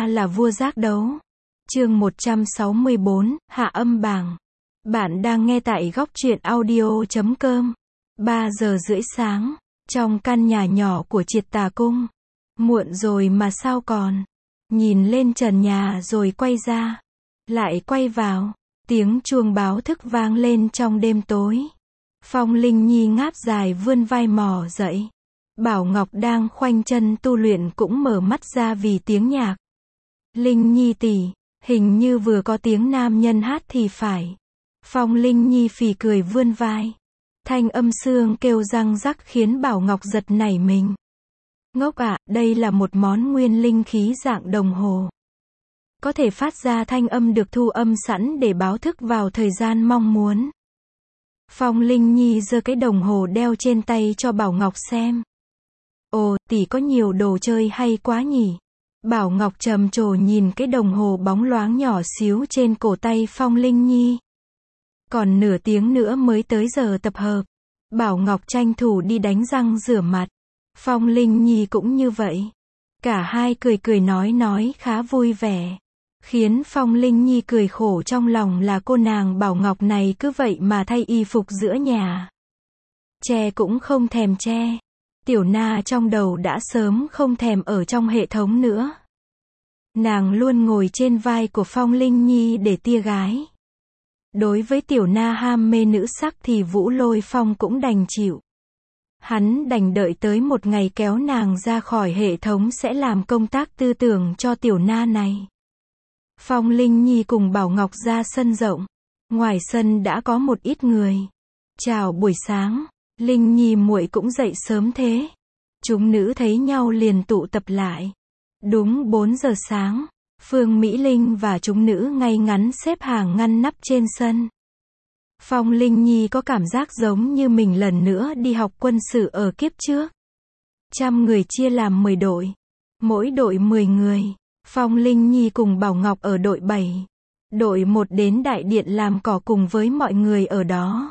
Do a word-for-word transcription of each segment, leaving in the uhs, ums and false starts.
ta là vua giác đấu. Chương một trăm sáu mươi bốn, Hạ âm bảng. Bạn đang nghe tại góc truyện audio chấm com. ba giờ rưỡi sáng, trong căn nhà nhỏ của Triệt Tà Cung. Muộn rồi mà sao còn? Nhìn lên trần nhà rồi quay ra. Lại quay vào. Tiếng chuông báo thức vang lên trong đêm tối. Phong Linh Nhi ngáp dài vươn vai mò dậy. Bảo Ngọc đang khoanh chân tu luyện cũng mở mắt ra vì tiếng nhạc. Linh Nhi tỷ, hình như vừa có tiếng nam nhân hát thì phải. Phong Linh Nhi phì cười vươn vai. Thanh âm xương kêu răng rắc khiến Bảo Ngọc giật nảy mình. Ngốc ạ, đây là một món nguyên linh khí dạng đồng hồ. Có thể phát ra thanh âm được thu âm sẵn để báo thức vào thời gian mong muốn. Phong Linh Nhi giơ cái đồng hồ đeo trên tay cho Bảo Ngọc xem. Ồ, tỷ có nhiều đồ chơi hay quá nhỉ. Bảo Ngọc trầm trồ nhìn cái đồng hồ bóng loáng nhỏ xíu trên cổ tay Phong Linh Nhi. Còn nửa tiếng nữa mới tới giờ tập hợp. Bảo Ngọc tranh thủ đi đánh răng rửa mặt. Phong Linh Nhi cũng như vậy. Cả hai cười cười nói nói khá vui vẻ. Khiến Phong Linh Nhi cười khổ trong lòng là cô nàng Bảo Ngọc này cứ vậy mà thay y phục giữa nhà. Che cũng không thèm che. Tiểu Na trong đầu đã sớm không thèm ở trong hệ thống nữa. Nàng luôn ngồi trên vai của Phong Linh Nhi để tia gái. Đối với Tiểu Na ham mê nữ sắc thì Vũ Lôi Phong cũng đành chịu. Hắn đành đợi tới một ngày kéo nàng ra khỏi hệ thống sẽ làm công tác tư tưởng cho Tiểu Na này. Phong Linh Nhi cùng Bảo Ngọc ra sân rộng. Ngoài sân đã có một ít người. Chào buổi sáng. Linh Nhi muội cũng dậy sớm thế. Chúng nữ thấy nhau liền tụ tập lại. Đúng bốn giờ sáng, Phương Mỹ Linh và chúng nữ ngay ngắn xếp hàng ngăn nắp trên sân. Phong Linh Nhi có cảm giác giống như mình lần nữa đi học quân sự ở kiếp trước. Trăm người chia làm mười đội. Mỗi đội mười người. Phong Linh Nhi cùng Bảo Ngọc ở đội bảy. Đội một đến đại điện làm cỏ cùng với mọi người ở đó.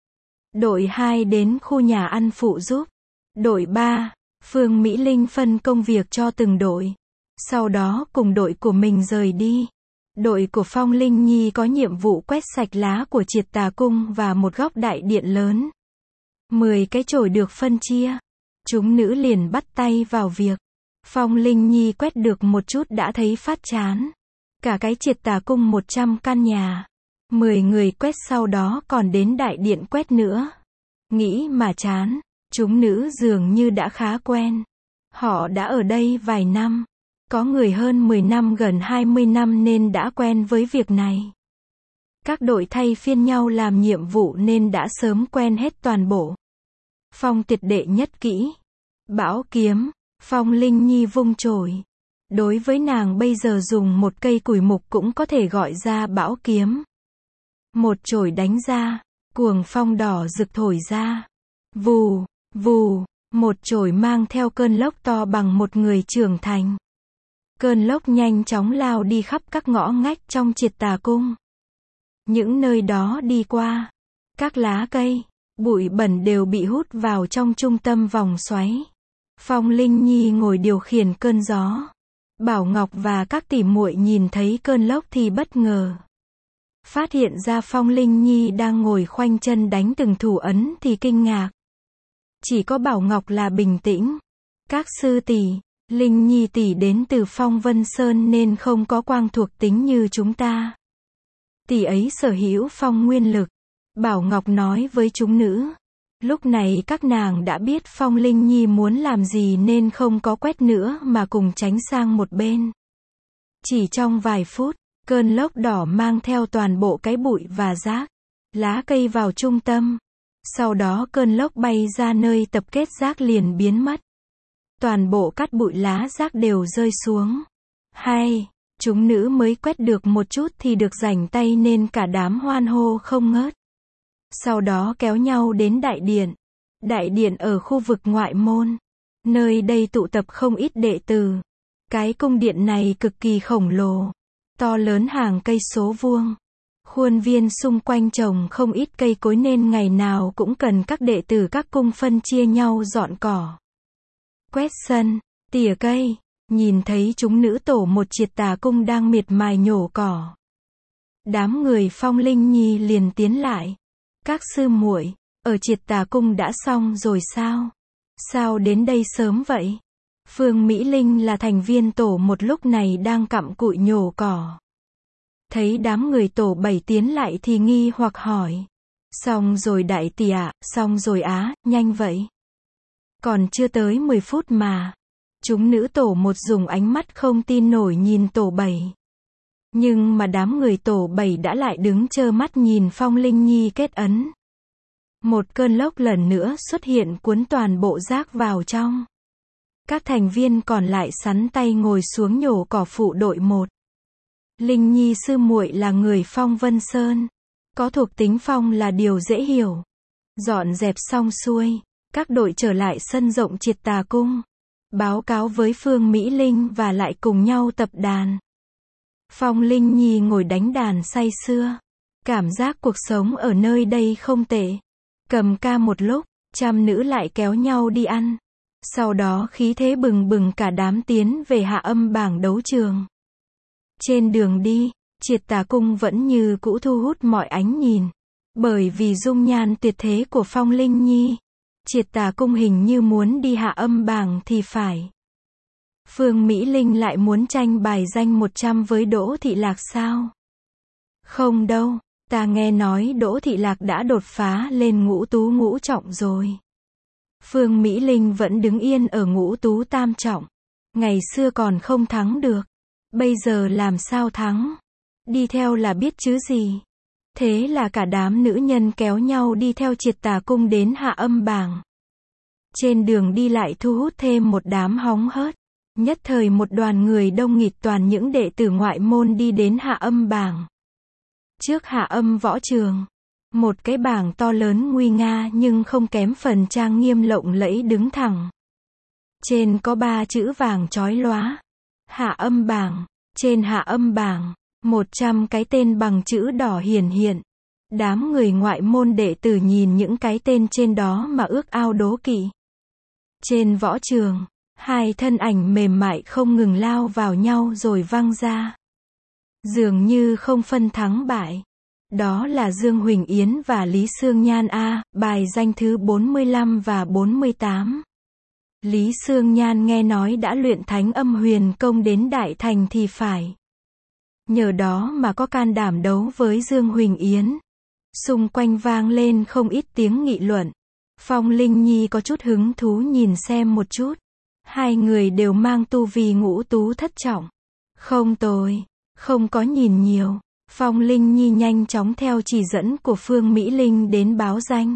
Đội hai đến khu nhà ăn phụ giúp. Đội ba, Phương Mỹ Linh phân công việc cho từng đội. Sau đó cùng đội của mình rời đi. Đội của Phong Linh Nhi có nhiệm vụ quét sạch lá của Triệt Tà Cung và một góc đại điện lớn. Mười cái chổi được phân chia. Chúng nữ liền bắt tay vào việc. Phong Linh Nhi quét được một chút đã thấy phát chán. Cả cái Triệt Tà Cung một trăm căn nhà. Mười người quét sau đó còn đến đại điện quét nữa. Nghĩ mà chán. Chúng nữ dường như đã khá quen. Họ đã ở đây vài năm. Có người hơn mười năm gần hai mươi năm nên đã quen với việc này. Các đội thay phiên nhau làm nhiệm vụ nên đã sớm quen hết toàn bộ. Phong Tuyệt đệ nhất kỹ. Bão kiếm. Phong Linh Nhi vung chổi. Đối với nàng bây giờ dùng một cây củi mục cũng có thể gọi ra bão kiếm. Một chổi đánh ra. Cuồng phong đỏ rực thổi ra. Vù, vù. Một chổi mang theo cơn lốc to bằng một người trưởng thành. Cơn lốc nhanh chóng lao đi khắp các ngõ ngách trong Triệt Tà Cung. Những nơi đó đi qua, các lá cây, bụi bẩn đều bị hút vào trong trung tâm vòng xoáy. Phong Linh Nhi ngồi điều khiển cơn gió. Bảo Ngọc và các tỷ muội nhìn thấy cơn lốc thì bất ngờ. Phát hiện ra Phong Linh Nhi đang ngồi khoanh chân đánh từng thủ ấn thì kinh ngạc. Chỉ có Bảo Ngọc là bình tĩnh. Các sư tỷ, Linh Nhi tỷ đến từ Phong Vân Sơn nên không có quang thuộc tính như chúng ta. Tỷ ấy sở hữu phong nguyên lực. Bảo Ngọc nói với chúng nữ. Lúc này các nàng đã biết Phong Linh Nhi muốn làm gì nên không có quét nữa mà cùng tránh sang một bên. Chỉ trong vài phút, cơn lốc đỏ mang theo toàn bộ cái bụi và rác, lá cây vào trung tâm. Sau đó cơn lốc bay ra nơi tập kết rác liền biến mất. Toàn bộ cát bụi lá rác đều rơi xuống. Hay, chúng nữ mới quét được một chút thì được rảnh tay nên cả đám hoan hô không ngớt. Sau đó kéo nhau đến đại điện. Đại điện ở khu vực ngoại môn. Nơi đây tụ tập không ít đệ tử. Cái cung điện này cực kỳ khổng lồ. To lớn hàng cây số vuông. Khuôn viên xung quanh trồng không ít cây cối nên ngày nào cũng cần các đệ tử các cung phân chia nhau dọn cỏ, quét sân, tỉa cây, nhìn thấy chúng nữ tổ một Triệt Tà Cung đang miệt mài nhổ cỏ. Đám người Phong Linh Nhi liền tiến lại. Các sư muội, ở Triệt Tà Cung đã xong rồi sao? Sao đến đây sớm vậy? Phương Mỹ Linh là thành viên tổ một lúc này đang cặm cụi nhổ cỏ. Thấy đám người tổ bảy tiến lại thì nghi hoặc hỏi. Xong rồi đại tỷ ạ, xong rồi á, nhanh vậy. Còn chưa tới mười phút mà. Chúng nữ tổ một dùng ánh mắt không tin nổi nhìn tổ bảy. Nhưng mà đám người tổ bảy đã lại đứng trơ mắt nhìn Phong Linh Nhi kết ấn. Một cơn lốc lần nữa xuất hiện cuốn toàn bộ rác vào trong. Các thành viên còn lại sắn tay ngồi xuống nhổ cỏ phụ đội một. Linh Nhi sư muội là người Phong Vân Sơn. Có thuộc tính phong là điều dễ hiểu. Dọn dẹp xong xuôi, các đội trở lại sân rộng Triệt Tà Cung. Báo cáo với Phương Mỹ Linh và lại cùng nhau tập đàn. Phong Linh Nhi ngồi đánh đàn say sưa. Cảm giác cuộc sống ở nơi đây không tệ. Cầm ca một lúc, trăm nữ lại kéo nhau đi ăn. Sau đó khí thế bừng bừng cả đám tiến về hạ âm bảng đấu trường. Trên đường đi, Triệt Tà Cung vẫn như cũ thu hút mọi ánh nhìn. Bởi vì dung nhan tuyệt thế của Phong Linh Nhi. Triệt Tà Cung hình như muốn đi hạ âm bảng thì phải. Phương Mỹ Linh lại muốn tranh bài danh một trăm với Đỗ Thị Lạc sao? Không đâu, ta nghe nói Đỗ Thị Lạc đã đột phá lên ngũ tú ngũ trọng rồi. Phương Mỹ Linh vẫn đứng yên ở ngũ tú tam trọng. Ngày xưa còn không thắng được. Bây giờ làm sao thắng? Đi theo là biết chứ gì. Thế là cả đám nữ nhân kéo nhau đi theo Triệt Tà Cung đến hạ âm bảng. Trên đường đi lại thu hút thêm một đám hóng hớt. Nhất thời một đoàn người đông nghịt toàn những đệ tử ngoại môn đi đến hạ âm bảng. Trước hạ âm võ trường, một cái bảng to lớn nguy nga nhưng không kém phần trang nghiêm lộng lẫy đứng thẳng. Trên có ba chữ vàng chói lóa. Hạ âm bảng. Trên hạ âm bảng, một trăm cái tên bằng chữ đỏ hiển hiện. Đám người ngoại môn đệ tử nhìn những cái tên trên đó mà ước ao đố kỵ. Trên võ trường, hai thân ảnh mềm mại không ngừng lao vào nhau rồi văng ra. Dường như không phân thắng bại. Đó là Dương Huỳnh Yến và Lý Sương Nhan A, bài danh thứ bốn mươi lăm và bốn mươi tám. Lý Sương Nhan nghe nói đã luyện Thánh Âm Huyền Công đến đại thành thì phải. Nhờ đó mà có can đảm đấu với Dương Huỳnh Yến. Xung quanh vang lên không ít tiếng nghị luận. Phong Linh Nhi có chút hứng thú nhìn xem một chút. Hai người đều mang tu vi ngũ tú thất trọng. Không tồi, không có nhìn nhiều. Phong Linh Nhi nhanh chóng theo chỉ dẫn của Phương Mỹ Linh đến báo danh.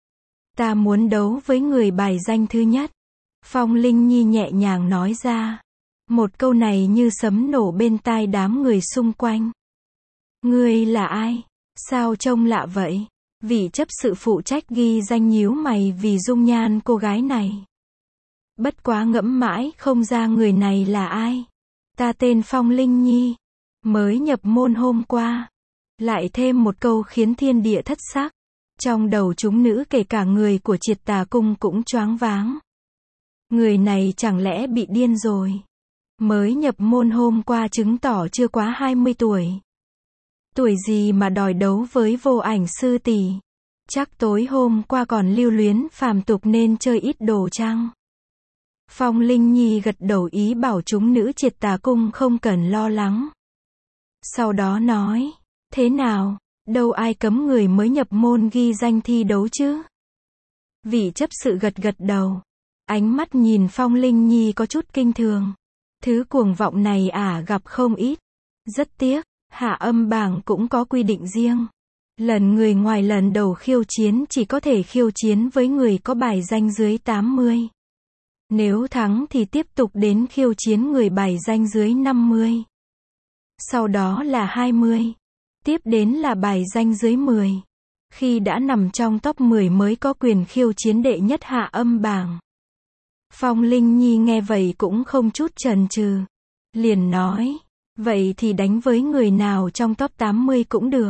Ta muốn đấu với người bài danh thứ nhất. Phong Linh Nhi nhẹ nhàng nói ra. Một câu này như sấm nổ bên tai đám người xung quanh. Ngươi là ai? Sao trông lạ vậy? Vị chấp sự phụ trách ghi danh nhíu mày vì dung nhan cô gái này. Bất quá ngẫm mãi không ra người này là ai. Ta tên Phong Linh Nhi. Mới nhập môn hôm qua. Lại thêm một câu khiến thiên địa thất sắc. Trong đầu chúng nữ kể cả người của Triệt Tà Cung cũng choáng váng. Người này chẳng lẽ bị điên rồi. Mới nhập môn hôm qua chứng tỏ chưa quá hai mươi tuổi. Tuổi gì mà đòi đấu với Vô Ảnh sư tỷ. Chắc tối hôm qua còn lưu luyến phàm tục nên chơi ít đồ chăng. Phong Linh Nhi gật đầu ý bảo chúng nữ Triệt Tà Cung không cần lo lắng. Sau đó nói, thế nào, đâu ai cấm người mới nhập môn ghi danh thi đấu chứ? Vị chấp sự gật gật đầu. Ánh mắt nhìn Phong Linh Nhi có chút kinh thường. Thứ cuồng vọng này ả gặp không ít. Rất tiếc, hạ âm bảng cũng có quy định riêng. Lần người ngoài lần đầu khiêu chiến chỉ có thể khiêu chiến với người có bài danh dưới tám mươi. Nếu thắng thì tiếp tục đến khiêu chiến người bài danh dưới năm mươi. Sau đó là hai mươi. Tiếp đến là bài danh dưới mười. Khi đã nằm trong top mười mới có quyền khiêu chiến đệ nhất hạ âm bảng. Phong Linh Nhi nghe vậy cũng không chút chần chừ. Liền nói, vậy thì đánh với người nào trong top tám mươi cũng được.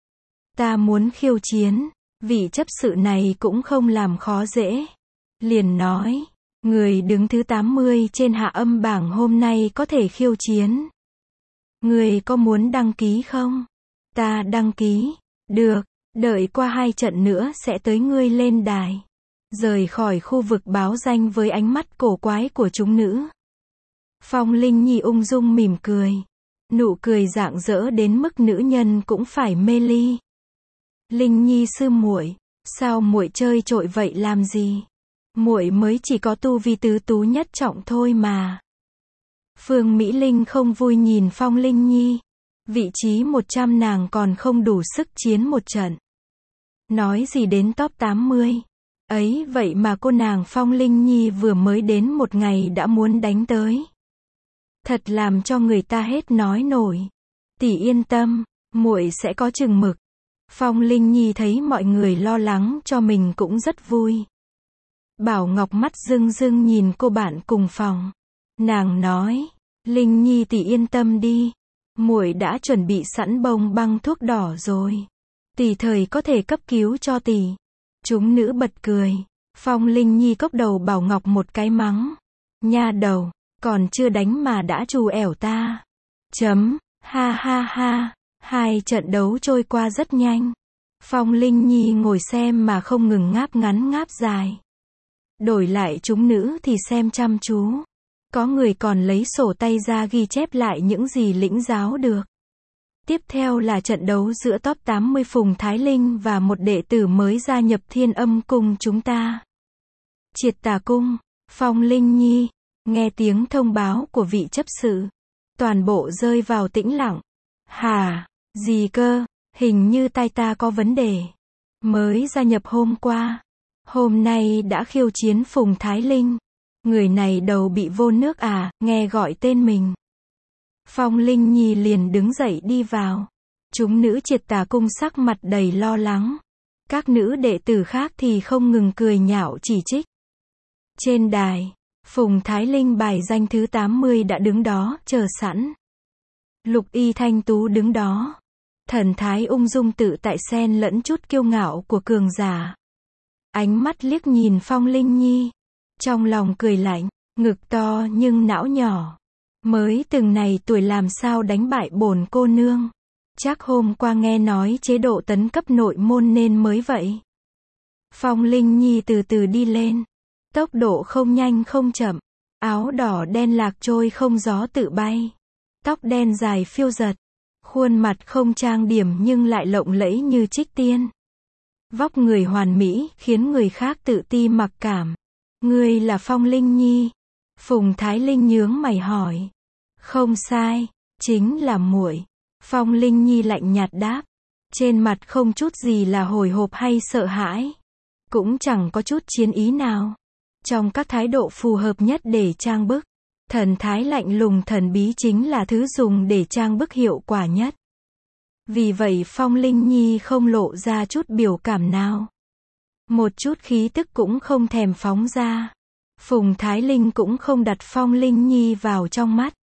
Ta muốn khiêu chiến. Vị chấp sự này cũng không làm khó dễ. Liền nói, Người đứng thứ tám mươi trên hạ âm bảng hôm nay có thể khiêu chiến. Người có muốn đăng ký không? Ta đăng ký. Được, đợi qua hai trận nữa sẽ tới ngươi lên đài. Rời khỏi khu vực báo danh với ánh mắt cổ quái của chúng nữ. Phong Linh Nhi ung dung mỉm cười. Nụ cười rạng rỡ đến mức nữ nhân cũng phải mê ly. Linh Nhi sư muội, sao muội chơi trội vậy làm gì? Muội mới chỉ có tu vi tứ tú nhất trọng thôi mà. Phương Mỹ Linh không vui nhìn Phong Linh Nhi. Vị trí một trăm nàng còn không đủ sức chiến một trận. Nói gì đến top tám mươi. Ấy vậy mà cô nàng Phong Linh Nhi vừa mới đến một ngày đã muốn đánh tới. Thật làm cho người ta hết nói nổi. Tỷ yên tâm, muội sẽ có chừng mực. Phong Linh Nhi thấy mọi người lo lắng cho mình cũng rất vui. Bảo Ngọc mắt rưng rưng nhìn cô bạn cùng phòng. Nàng nói, Linh Nhi tỷ yên tâm đi. Muội đã chuẩn bị sẵn bông băng thuốc đỏ rồi. Tỷ thời có thể cấp cứu cho tỷ. Chúng nữ bật cười. Phong Linh Nhi cốc đầu Bảo Ngọc một cái mắng. Nha đầu, còn chưa đánh mà đã trù ẻo ta. Chấm, ha ha ha. Hai trận đấu trôi qua rất nhanh. Phong Linh Nhi ngồi xem mà không ngừng ngáp ngắn ngáp dài. Đổi lại chúng nữ thì xem chăm chú. Có người còn lấy sổ tay ra ghi chép lại những gì lĩnh giáo được. Tiếp theo là trận đấu giữa top tám mươi Phùng Thái Linh và một đệ tử mới gia nhập Thiên Âm Cung chúng ta. Triệt Tà Cung, Phong Linh Nhi, nghe tiếng thông báo của vị chấp sự. Toàn bộ rơi vào tĩnh lặng. Hả, gì cơ, hình như tai ta có vấn đề. Mới gia nhập hôm qua. Hôm nay đã khiêu chiến Phùng Thái Linh. Người này đầu bị vô nước à, nghe gọi tên mình. Phong Linh Nhi liền đứng dậy đi vào. Chúng nữ Triệt Tà Cung sắc mặt đầy lo lắng. Các nữ đệ tử khác thì không ngừng cười nhạo chỉ trích. Trên đài, Phùng Thái Linh bài danh thứ tám mươi đã đứng đó, chờ sẵn. Lục Y thanh tú đứng đó. Thần thái ung dung tự tại xen lẫn chút kiêu ngạo của cường giả. Ánh mắt liếc nhìn Phong Linh Nhi. Trong lòng cười lạnh, ngực to nhưng não nhỏ. Mới từng này tuổi làm sao đánh bại bổn cô nương. Chắc hôm qua nghe nói chế độ tấn cấp nội môn nên mới vậy. Phong Linh Nhi từ từ đi lên. Tốc độ không nhanh không chậm. Áo đỏ đen lạc trôi không gió tự bay. Tóc đen dài phiêu giật. Khuôn mặt không trang điểm nhưng lại lộng lẫy như trích tiên. Vóc người hoàn mỹ khiến người khác tự ti mặc cảm. Ngươi là Phong Linh Nhi? Phùng Thái Linh nhướng mày hỏi. Không sai, chính là muội. Phong Linh Nhi lạnh nhạt đáp. Trên mặt không chút gì là hồi hộp hay sợ hãi. Cũng chẳng có chút chiến ý nào. Trong các thái độ phù hợp nhất để trang bức, thần thái lạnh lùng thần bí chính là thứ dùng để trang bức hiệu quả nhất. Vì vậy Phong Linh Nhi không lộ ra chút biểu cảm nào. Một chút khí tức cũng không thèm phóng ra. Phùng Thái Linh cũng không đặt Phong Linh Nhi vào trong mắt.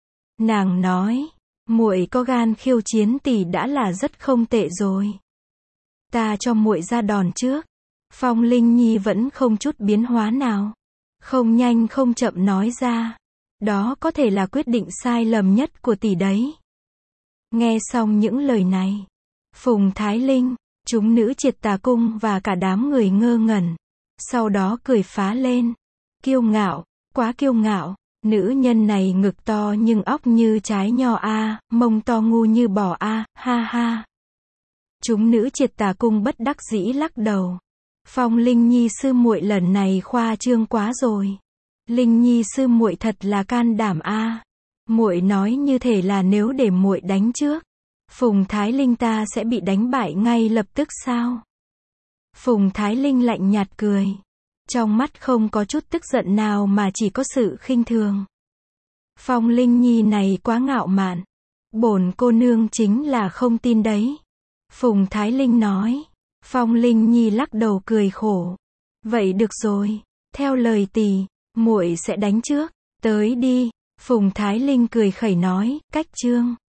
Nàng nói, muội có gan khiêu chiến tỷ đã là rất không tệ rồi. Ta cho muội ra đòn trước. Phong Linh Nhi vẫn không chút biến hóa nào. Không nhanh không chậm nói ra. Đó có thể là quyết định sai lầm nhất của tỷ đấy. Nghe xong những lời này, Phùng Thái Linh, chúng nữ Triệt Tà Cung và cả đám người ngơ ngẩn. Sau đó cười phá lên. Kiêu ngạo, quá kiêu ngạo. Nữ nhân này ngực to nhưng óc như trái nho a, mông to ngu như bò a, ha ha. Chúng nữ Triệt Tà Cung bất đắc dĩ lắc đầu. Phong Linh Nhi sư muội lần này khoa trương quá rồi. Linh Nhi sư muội thật là can đảm a. Muội nói như thể là nếu để muội đánh trước, Phùng Thái Linh ta sẽ bị đánh bại ngay lập tức sao? Phùng Thái Linh lạnh nhạt cười. Trong mắt không có chút tức giận nào mà chỉ có sự khinh thường. Phong Linh Nhi này quá ngạo mạn. Bổn cô nương chính là không tin đấy. Phùng Thái Linh nói. Phong Linh Nhi lắc đầu cười khổ. Vậy được rồi, theo lời tỷ, muội sẽ đánh trước. Tới đi. Phùng Thái Linh cười khẩy nói, cách chương.